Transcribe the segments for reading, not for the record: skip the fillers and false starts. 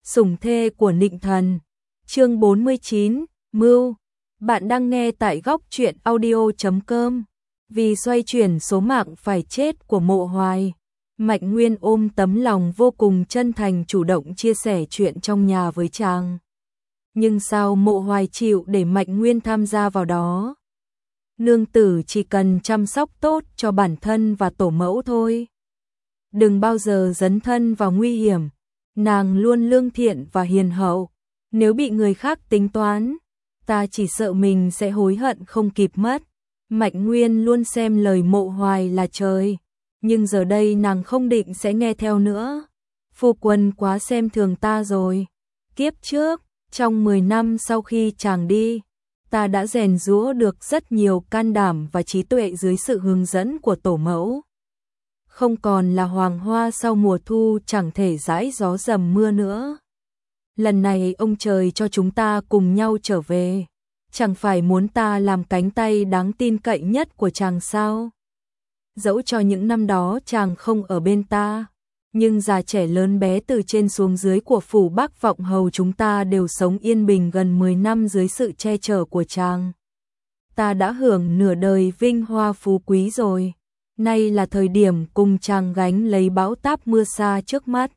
Sủng thê của Nịnh Thần. Chương 49, Mưu. Bạn đang nghe tại góc truyện audio.com. Vì xoay chuyển số mạng phải chết của Mộ Hoài, Mạnh Nguyên ôm tấm lòng vô cùng chân thành chủ động chia sẻ chuyện trong nhà với chàng. Nhưng sao Mộ Hoài chịu để Mạnh Nguyên tham gia vào đó? Nương tử chỉ cần chăm sóc tốt cho bản thân và tổ mẫu thôi. Đừng bao giờ dấn thân vào nguy hiểm. Nàng luôn lương thiện và hiền hậu. Nếu bị người khác tính toán, ta chỉ sợ mình sẽ hối hận không kịp mất. Mạnh Nguyên luôn xem lời Mộ Hoài là trời. Nhưng giờ đây nàng không định sẽ nghe theo nữa. Phu quân quá xem thường ta rồi. Kiếp trước, trong 10 năm sau khi chàng đi, ta đã rèn giũa được rất nhiều can đảm và trí tuệ dưới sự hướng dẫn của tổ mẫu. Không còn là hoàng hoa sau mùa thu chẳng thể dãi gió dầm mưa nữa. Lần này ông trời cho chúng ta cùng nhau trở về, chẳng phải muốn ta làm cánh tay đáng tin cậy nhất của chàng sao? Dẫu cho những năm đó chàng không ở bên ta, nhưng già trẻ lớn bé từ trên xuống dưới của phủ Bắc Vọng Hầu chúng ta đều sống yên bình gần 10 năm dưới sự che chở của chàng. Ta đã hưởng nửa đời vinh hoa phú quý rồi. Nay là thời điểm cùng chàng gánh lấy bão táp mưa xa trước mắt.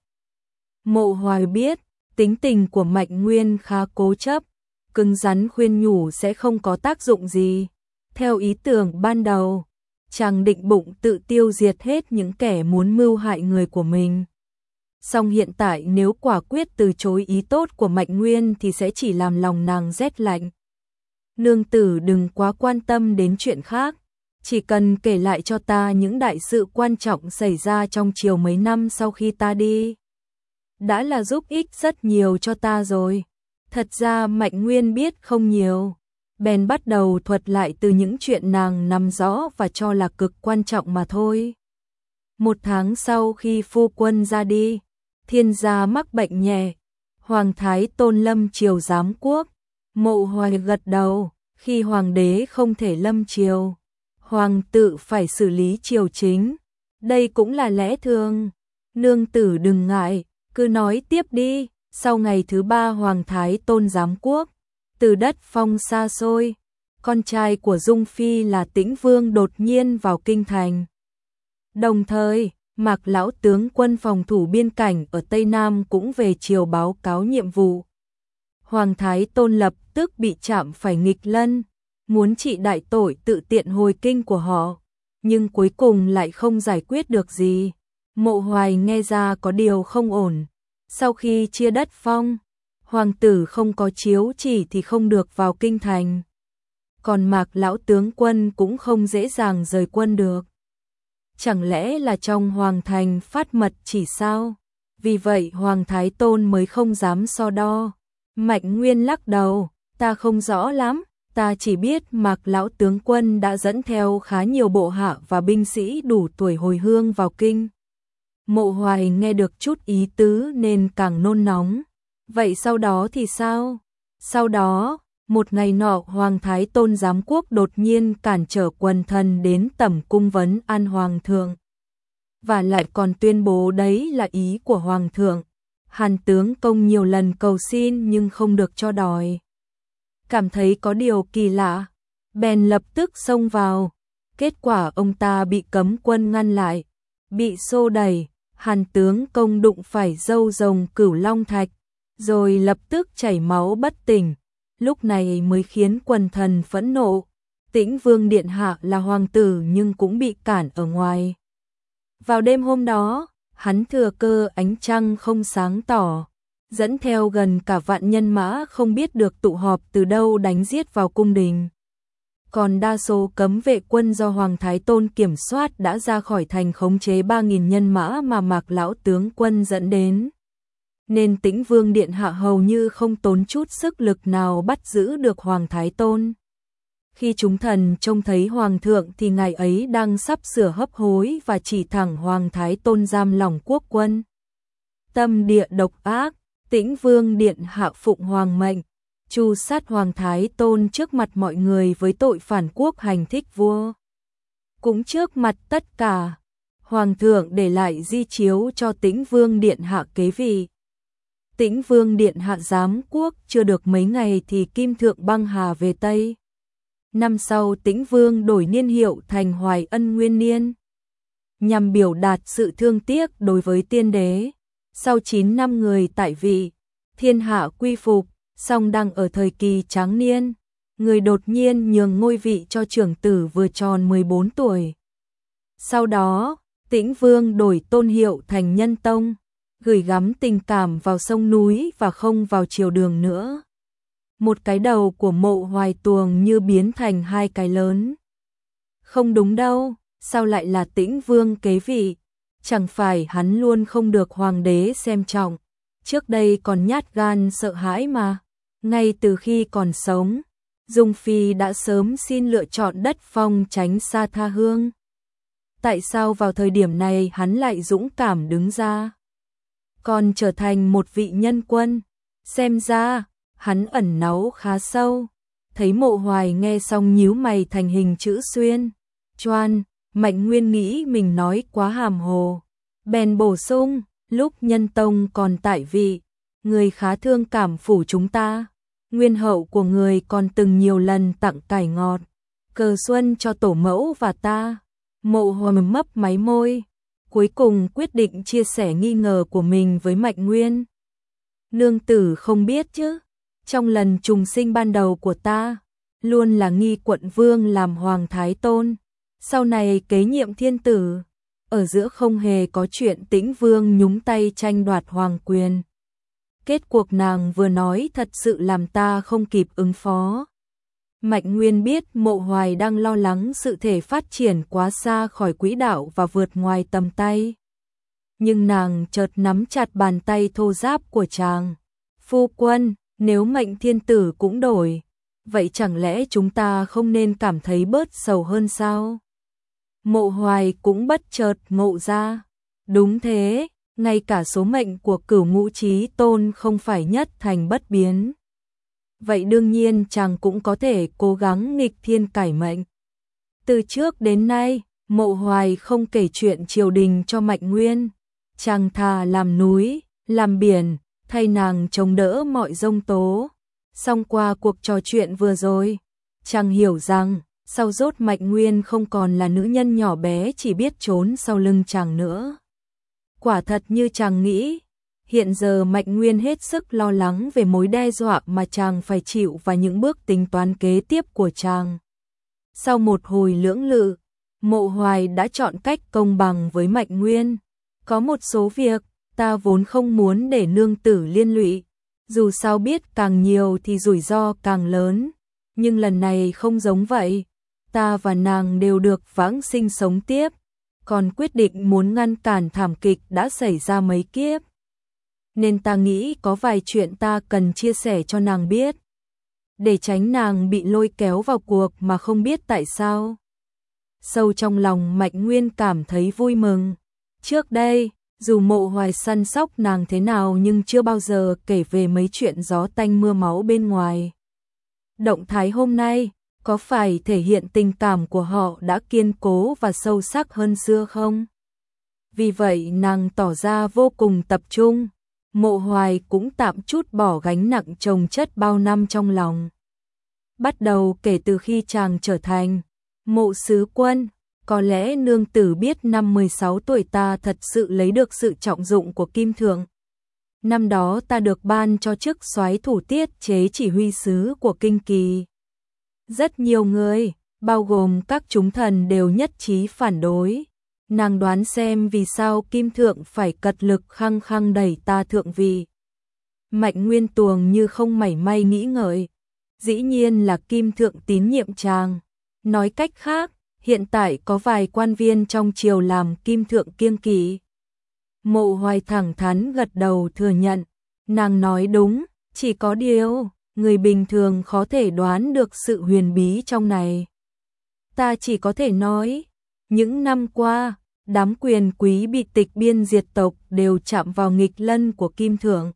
Mộ Hoài biết, tính tình của Mạnh Nguyên khá cố chấp, cứng rắn khuyên nhủ sẽ không có tác dụng gì. Theo ý tưởng ban đầu, chàng định bụng tự tiêu diệt hết những kẻ muốn mưu hại người của mình. Song hiện tại nếu quả quyết từ chối ý tốt của Mạnh Nguyên thì sẽ chỉ làm lòng nàng rét lạnh. Nương tử đừng quá quan tâm đến chuyện khác. Chỉ cần kể lại cho ta những đại sự quan trọng xảy ra trong chiều mấy năm sau khi ta đi. Đã là giúp ích rất nhiều cho ta rồi. Thật ra Mạnh Nguyên biết không nhiều. Bèn bắt đầu thuật lại từ những chuyện nàng nắm rõ và cho là cực quan trọng mà thôi. 1 tháng sau khi phu quân ra đi, Thiên gia mắc bệnh nhẹ. Hoàng thái Tôn lâm triều giám quốc. Mộ Hoài gật đầu, khi hoàng đế không thể lâm triều, hoàng tự phải xử lý triều chính. Đây cũng là lẽ thường. Nương tử đừng ngại, cứ nói tiếp đi. Sau ngày thứ 3 Hoàng thái Tôn giám quốc, từ đất phong xa xôi, con trai của Dung Phi là Tĩnh Vương đột nhiên vào kinh thành. Đồng thời, Mạc lão tướng quân phòng thủ biên cảnh ở Tây Nam cũng về triều báo cáo nhiệm vụ. Hoàng thái Tôn lập tức bị chạm phải nghịch lân, muốn trị đại tội tự tiện hồi kinh của họ, nhưng cuối cùng lại không giải quyết được gì. Mộ Hoài nghe ra có điều không ổn. Sau khi chia đất phong, hoàng tử không có chiếu chỉ thì không được vào kinh thành. Còn Mạc lão tướng quân cũng không dễ dàng rời quân được. Chẳng lẽ là trong hoàng thành phát mật chỉ sao? Vì vậy Hoàng thái Tôn mới không dám so đo. Mạnh Nguyên lắc đầu, ta không rõ lắm. Ta chỉ biết Mạc lão tướng quân đã dẫn theo khá nhiều bộ hạ và binh sĩ đủ tuổi hồi hương vào kinh. Mộ Hoài nghe được chút ý tứ nên càng nôn nóng. Vậy sau đó thì sao? Sau đó, một ngày nọ Hoàng thái Tôn giám quốc đột nhiên cản trở quần thần đến tẩm cung vấn an hoàng thượng. Và lại còn tuyên bố đấy là ý của hoàng thượng. Hàn tướng công nhiều lần cầu xin nhưng không được cho đòi. Cảm thấy có điều kỳ lạ, bèn lập tức xông vào. Kết quả ông ta bị cấm quân ngăn lại, bị xô đẩy. Hàn tướng công đụng phải râu rồng Cửu Long Thạch, rồi lập tức chảy máu bất tỉnh. Lúc này mới khiến quần thần phẫn nộ. Tĩnh Vương điện hạ là hoàng tử nhưng cũng bị cản ở ngoài. Vào đêm hôm đó, hắn thừa cơ ánh trăng không sáng tỏ, dẫn theo gần cả vạn nhân mã không biết được tụ họp từ đâu đánh giết vào cung đình. Còn đa số cấm vệ quân do Hoàng thái Tôn kiểm soát đã ra khỏi thành khống chế 3.000 nhân mã mà Mạc lão tướng quân dẫn đến. Nên Tĩnh Vương điện hạ hầu như không tốn chút sức lực nào bắt giữ được Hoàng thái Tôn. Khi chúng thần trông thấy hoàng thượng thì ngài ấy đang sắp sửa hấp hối và chỉ thẳng Hoàng thái Tôn giam lỏng quốc quân. Tâm địa độc ác, Tĩnh Vương điện hạ phụng hoàng mệnh, tru sát Hoàng thái Tôn trước mặt mọi người với tội phản quốc hành thích vua. Cũng trước mặt tất cả, hoàng thượng để lại di chiếu cho Tĩnh Vương điện hạ kế vị. Tĩnh Vương điện hạ giám quốc chưa được mấy ngày thì Kim Thượng băng hà về Tây. Năm sau Tĩnh Vương đổi niên hiệu thành Hoài Ân Nguyên Niên, nhằm biểu đạt sự thương tiếc đối với tiên đế. Sau 9 năm người tại vị, thiên hạ quy phục, song đang ở thời kỳ tráng niên, người đột nhiên nhường ngôi vị cho trưởng tử vừa tròn 14 tuổi. Sau đó, Tĩnh Vương đổi tôn hiệu thành Nhân Tông, gửi gắm tình cảm vào sông núi và không vào triều đường nữa. Một cái đầu của Mộ Hoài Tuồng như biến thành hai cái lớn. Không đúng đâu, sao lại là Tĩnh Vương kế vị? Chẳng phải hắn luôn không được hoàng đế xem trọng, trước đây còn nhát gan sợ hãi mà. Ngay từ khi còn sống, Dung Phi đã sớm xin lựa chọn đất phong tránh xa tha hương. Tại sao vào thời điểm này hắn lại dũng cảm đứng ra, còn trở thành một vị nhân quân? Xem ra, hắn ẩn náu khá sâu. Thấy Mộ Hoài nghe xong nhíu mày thành hình chữ xuyên. Choan, Mạnh Nguyên nghĩ mình nói quá hàm hồ. Bèn bổ sung, lúc Nhân Tông còn tại vị, người khá thương cảm phủ chúng ta. Nguyên hậu của người còn từng nhiều lần tặng cải ngọt, cờ xuân cho tổ mẫu và ta. Mộ Hoài mấp máy môi, cuối cùng quyết định chia sẻ nghi ngờ của mình với Mạnh Nguyên. Nương tử không biết chứ, trong lần trùng sinh ban đầu của ta, luôn là nghi quận vương làm hoàng thái tôn, sau này kế nhiệm thiên tử, ở giữa không hề có chuyện Tĩnh Vương nhúng tay tranh đoạt hoàng quyền. Kết cuộc nàng vừa nói thật sự làm ta không kịp ứng phó. Mạnh Nguyên biết Mộ Hoài đang lo lắng sự thể phát triển quá xa khỏi quỹ đạo và vượt ngoài tầm tay. Nhưng nàng chợt nắm chặt bàn tay thô ráp của chàng. Phu quân, nếu mệnh thiên tử cũng đổi, vậy chẳng lẽ chúng ta không nên cảm thấy bớt sầu hơn sao? Mộ Hoài cũng bất chợt ngộ ra. Đúng thế, ngay cả số mệnh của Cửu Ngũ Chí Tôn không phải nhất thành bất biến. Vậy đương nhiên chàng cũng có thể cố gắng nghịch thiên cải mệnh. Từ trước đến nay, Mộ Hoài không kể chuyện triều đình cho Mạnh Nguyên. Chàng thà làm núi, làm biển, thay nàng chống đỡ mọi giông tố. Song qua cuộc trò chuyện vừa rồi, chàng hiểu rằng, sau rốt Mạnh Nguyên không còn là nữ nhân nhỏ bé chỉ biết trốn sau lưng chàng nữa. Quả thật như chàng nghĩ, hiện giờ Mạnh Nguyên hết sức lo lắng về mối đe dọa mà chàng phải chịu và những bước tính toán kế tiếp của chàng. Sau một hồi lưỡng lự, Mộ Hoài đã chọn cách công bằng với Mạnh Nguyên. Có một số việc, ta vốn không muốn để nương tử liên lụy, dù sao biết càng nhiều thì rủi ro càng lớn, nhưng lần này không giống vậy, ta và nàng đều được vãng sinh sống tiếp, còn quyết định muốn ngăn cản thảm kịch đã xảy ra mấy kiếp. Nên ta nghĩ có vài chuyện ta cần chia sẻ cho nàng biết, để tránh nàng bị lôi kéo vào cuộc mà không biết tại sao. Sâu trong lòng Mạnh Nguyên cảm thấy vui mừng. Trước đây, dù Mộ Hoài săn sóc nàng thế nào nhưng chưa bao giờ kể về mấy chuyện gió tanh mưa máu bên ngoài. Động thái hôm nay, có phải thể hiện tình cảm của họ đã kiên cố và sâu sắc hơn xưa không? Vì vậy nàng tỏ ra vô cùng tập trung. Mộ Hoài cũng tạm chút bỏ gánh nặng chồng chất bao năm trong lòng. Bắt đầu kể từ khi chàng trở thành Mộ Sứ Quân, có lẽ nương tử biết năm 16 tuổi ta thật sự lấy được sự trọng dụng của Kim Thượng. Năm đó ta được ban cho chức soái thủ tiết chế chỉ huy sứ của Kinh Kỳ. Rất nhiều người, bao gồm các chúng thần đều nhất trí phản đối. Nàng đoán xem vì sao Kim Thượng phải cật lực khăng khăng đẩy ta thượng vị. Mạnh Nguyên Tuồng như không mảy may nghĩ ngợi. Dĩ nhiên là Kim Thượng tín nhiệm chàng. Nói cách khác, hiện tại có vài quan viên trong triều làm Kim Thượng kiêng kỵ. Mộ Hoài thẳng thắn gật đầu thừa nhận. Nàng nói đúng, chỉ có điều, người bình thường khó thể đoán được sự huyền bí trong này. Ta chỉ có thể nói, những năm qua, đám quyền quý bị tịch biên diệt tộc đều chạm vào nghịch lân của Kim Thượng.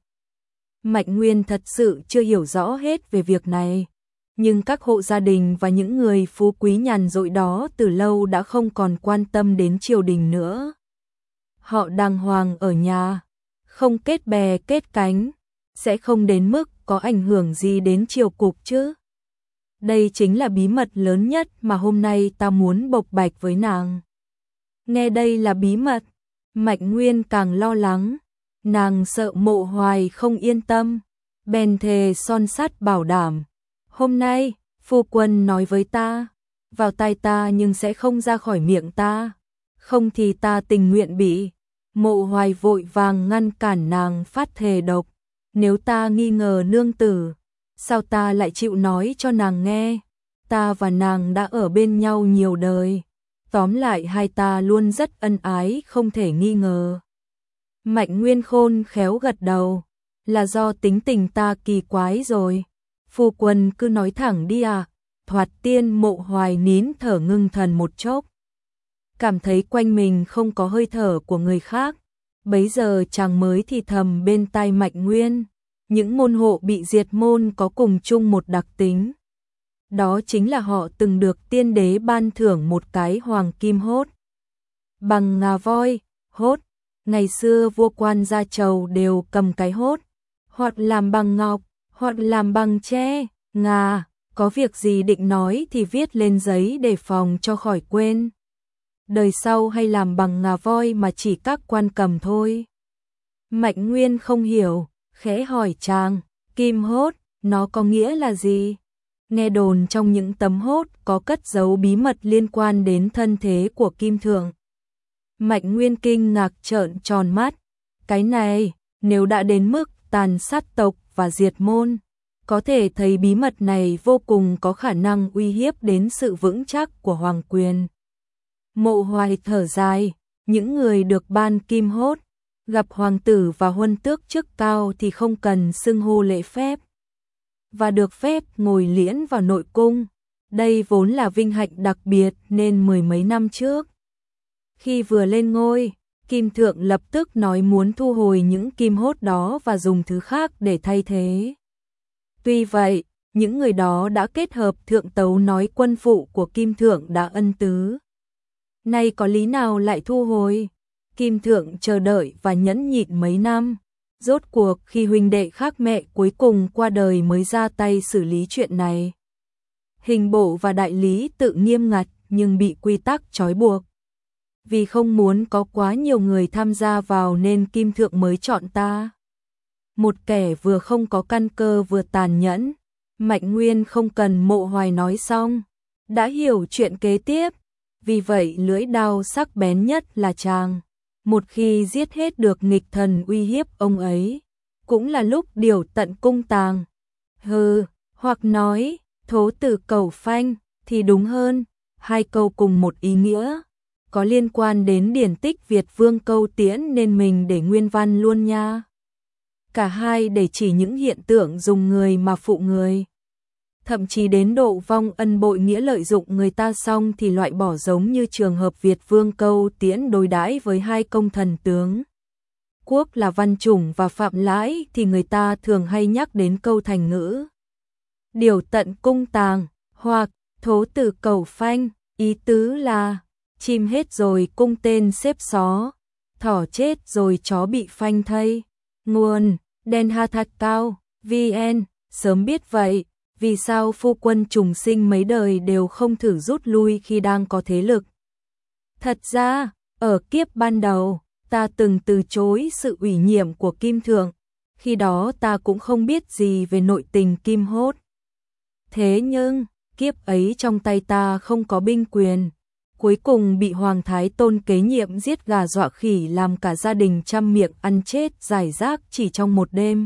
Mạnh Nguyên thật sự chưa hiểu rõ hết về việc này, nhưng các hộ gia đình và những người phú quý nhàn rỗi đó từ lâu đã không còn quan tâm đến triều đình nữa. Họ đàng hoàng ở nhà, không kết bè kết cánh, sẽ không đến mức có ảnh hưởng gì đến triều cục chứ. Đây chính là bí mật lớn nhất mà hôm nay ta muốn bộc bạch với nàng. Nghe đây là bí mật, Mạnh Nguyên càng lo lắng, nàng sợ Mộ Hoài không yên tâm, bèn thề son sắt bảo đảm. Hôm nay, phu quân nói với ta, vào tai ta nhưng sẽ không ra khỏi miệng ta, không thì ta tình nguyện bị. Mộ Hoài vội vàng ngăn cản nàng phát thề độc, nếu ta nghi ngờ nương tử, sao ta lại chịu nói cho nàng nghe, ta và nàng đã ở bên nhau nhiều đời, tóm lại hai ta luôn rất ân ái không thể nghi ngờ. Mạnh Nguyên khôn khéo gật đầu, là do tính tình ta kỳ quái rồi, phu quân cứ nói thẳng đi à. Thoạt tiên Mộ Hoài nín thở ngưng thần một chốc, cảm thấy quanh mình không có hơi thở của người khác, bấy giờ chàng mới thì thầm bên tai Mạnh Nguyên, những môn hộ bị diệt môn có cùng chung một đặc tính. Đó chính là họ từng được tiên đế ban thưởng một cái hoàng kim hốt. Bằng ngà voi, hốt, ngày xưa vua quan gia chầu đều cầm cái hốt, hoặc làm bằng ngọc, hoặc làm bằng tre, ngà, có việc gì định nói thì viết lên giấy để phòng cho khỏi quên. Đời sau hay làm bằng ngà voi mà chỉ các quan cầm thôi. Mạnh Nguyên không hiểu, khẽ hỏi chàng, kim hốt, nó có nghĩa là gì? Nghe đồn trong những tấm hốt có cất giấu bí mật liên quan đến thân thế của Kim Thượng. Mạnh Nguyên kinh ngạc trợn tròn mắt, cái này, nếu đã đến mức tàn sát tộc và diệt môn, có thể thấy bí mật này vô cùng có khả năng uy hiếp đến sự vững chắc của hoàng quyền. Mộ Hoài thở dài, những người được ban kim hốt, gặp hoàng tử và huân tước chức cao thì không cần xưng hô lễ phép, và được phép ngồi liễn vào nội cung. Đây vốn là vinh hạnh đặc biệt nên mười mấy năm trước, khi vừa lên ngôi, Kim Thượng lập tức nói muốn thu hồi những kim hốt đó và dùng thứ khác để thay thế. Tuy vậy, những người đó đã kết hợp thượng tấu nói quân phụ của Kim Thượng đã ân tứ. Nay có lý nào lại thu hồi? Kim Thượng chờ đợi và nhẫn nhịn mấy năm. Rốt cuộc khi huynh đệ khác mẹ cuối cùng qua đời mới ra tay xử lý chuyện này. Hình bộ và đại lý tự nghiêm ngặt nhưng bị quy tắc trói buộc. Vì không muốn có quá nhiều người tham gia vào nên Kim Thượng mới chọn ta. Một kẻ vừa không có căn cơ vừa tàn nhẫn. Mạnh Nguyên không cần Mộ Hoài nói xong, đã hiểu chuyện kế tiếp. Vì vậy lưỡi đao sắc bén nhất là chàng. Một khi giết hết được nghịch thần uy hiếp ông ấy, cũng là lúc điều tận cung tàng. Hừ, hoặc nói, thố tử cầu phanh, thì đúng hơn. Hai câu cùng một ý nghĩa, có liên quan đến điển tích Việt Vương câu tiễn nên mình để nguyên văn luôn nha. Cả hai để chỉ những hiện tượng dùng người mà phụ người. Thậm chí đến độ vong ân bội nghĩa lợi dụng người ta xong thì loại bỏ, giống như trường hợp Việt Vương câu tiễn đối đãi với hai công thần tướng quốc là Văn Chủng và Phạm Lãi thì người ta thường hay nhắc đến câu thành ngữ điều tận cung tàng hoặc thố tử cầu phanh, ý tứ là chim hết rồi cung tên xếp xó, thỏ chết rồi chó bị phanh thây. Nguồn Den Hathach Cao VN. Sớm biết vậy, vì sao phu quân trùng sinh mấy đời đều không thử rút lui khi đang có thế lực? Thật ra, ở kiếp ban đầu, ta từng từ chối sự ủy nhiệm của Kim Thượng, khi đó ta cũng không biết gì về nội tình Kim Hốt. Thế nhưng, kiếp ấy trong tay ta không có binh quyền, cuối cùng bị Hoàng Thái Tôn kế nhiệm giết gà dọa khỉ làm cả gia đình trăm miệng ăn chết rải rác chỉ trong một đêm.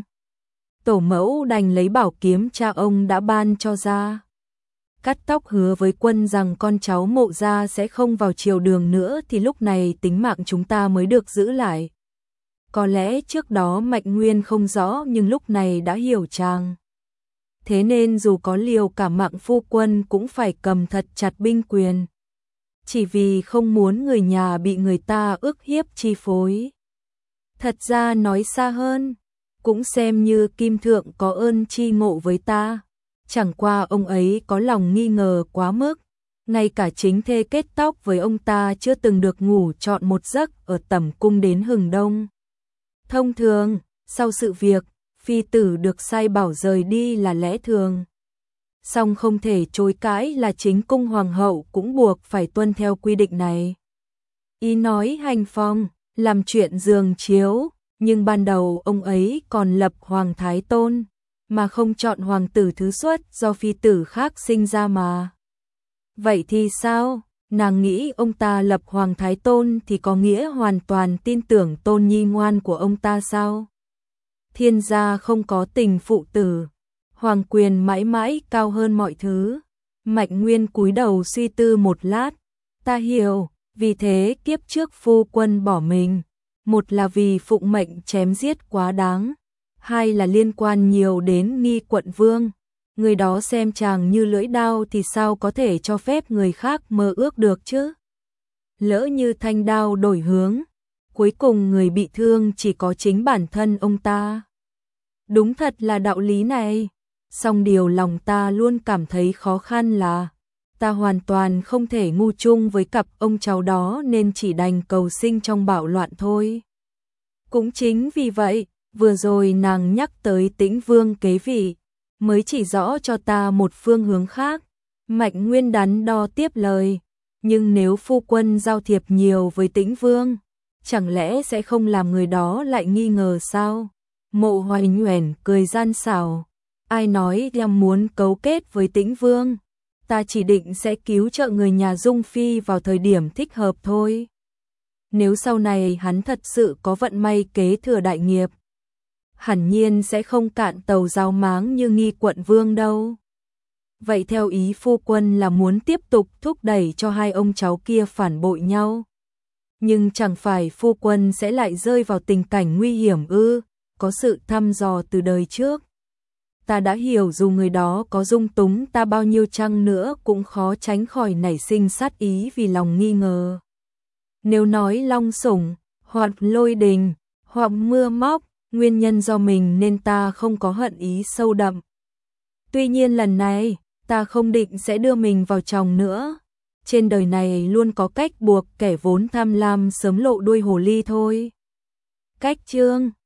Tổ mẫu đành lấy bảo kiếm cha ông đã ban cho ra. Cắt tóc hứa với quân rằng con cháu Mộ gia sẽ không vào triều đường nữa thì lúc này tính mạng chúng ta mới được giữ lại. Có lẽ trước đó Mạnh Nguyên không rõ nhưng lúc này đã hiểu chàng. Thế nên dù có liều cả mạng phu quân cũng phải cầm thật chặt binh quyền. Chỉ vì không muốn người nhà bị người ta ức hiếp chi phối. Thật ra nói xa hơn, cũng xem như Kim Thượng có ơn chi ngộ với ta. Chẳng qua ông ấy có lòng nghi ngờ quá mức. Ngay cả chính thê kết tóc với ông ta chưa từng được ngủ trọn một giấc ở tẩm cung đến hừng đông. Thông thường, sau sự việc, phi tử được sai bảo rời đi là lẽ thường. Song không thể chối cãi là chính cung hoàng hậu cũng buộc phải tuân theo quy định này. Ý nói hành phong, làm chuyện giường chiếu, nhưng ban đầu ông ấy còn lập Hoàng Thái Tôn, mà không chọn hoàng tử thứ xuất do phi tử khác sinh ra mà. Vậy thì sao? Nàng nghĩ ông ta lập Hoàng Thái Tôn thì có nghĩa hoàn toàn tin tưởng tôn nhi ngoan của ông ta sao? Thiên gia không có tình phụ tử, hoàng quyền mãi mãi cao hơn mọi thứ. Mạnh Nguyên cúi đầu suy tư một lát, ta hiểu, vì thế kiếp trước phu quân bỏ mình, một là vì phụng mệnh chém giết quá đáng, hai là liên quan nhiều đến Nghi quận vương. Người đó xem chàng như lưỡi đao thì sao có thể cho phép người khác mơ ước được chứ? Lỡ như thanh đao đổi hướng, cuối cùng người bị thương chỉ có chính bản thân ông ta. Đúng thật là đạo lý này, song điều lòng ta luôn cảm thấy khó khăn là ta hoàn toàn không thể ngu chung với cặp ông cháu đó nên chỉ đành cầu sinh trong bạo loạn thôi. Cũng chính vì vậy, vừa rồi nàng nhắc tới Tĩnh Vương kế vị, mới chỉ rõ cho ta một phương hướng khác. Mạnh Nguyên đắn đo tiếp lời, nhưng nếu phu quân giao thiệp nhiều với Tĩnh Vương, chẳng lẽ sẽ không làm người đó lại nghi ngờ sao? Mộ Hoài nhoẻn cười gian xảo, ai nói em muốn cấu kết với Tĩnh Vương, ta chỉ định sẽ cứu trợ người nhà Dung Phi vào thời điểm thích hợp thôi. Nếu sau này hắn thật sự có vận may kế thừa đại nghiệp, hẳn nhiên sẽ không cạn tàu ráo máng như Nghi quận vương đâu. Vậy theo ý phu quân là muốn tiếp tục thúc đẩy cho hai ông cháu kia phản bội nhau. Nhưng chẳng phải phu quân sẽ lại rơi vào tình cảnh nguy hiểm ư? Có sự thăm dò từ đời trước. Ta đã hiểu dù người đó có dung túng ta bao nhiêu chăng nữa cũng khó tránh khỏi nảy sinh sát ý vì lòng nghi ngờ. Nếu nói long sủng, hoặc lôi đình, hoặc mưa móc, nguyên nhân do mình nên ta không có hận ý sâu đậm. Tuy nhiên lần này, ta không định sẽ đưa mình vào chồng nữa. Trên đời này luôn có cách buộc kẻ vốn tham lam sớm lộ đuôi hồ ly thôi. Cách chương